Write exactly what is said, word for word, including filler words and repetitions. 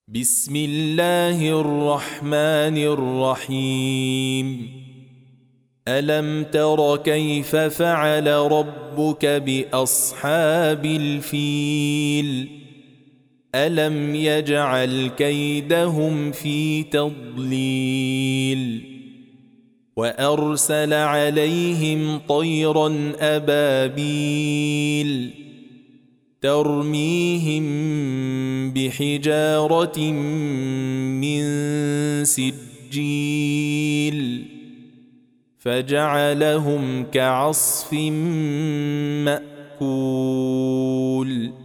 بسم الله الرحمن الرحيم ألم تر كيف فعل ربك بأصحاب الفيل ألم يجعل كيدهم في تضليل وأرسل عليهم طيرا أبابيل ترميهم بحجارة من سجيل فجعلهم كعصف مأكول.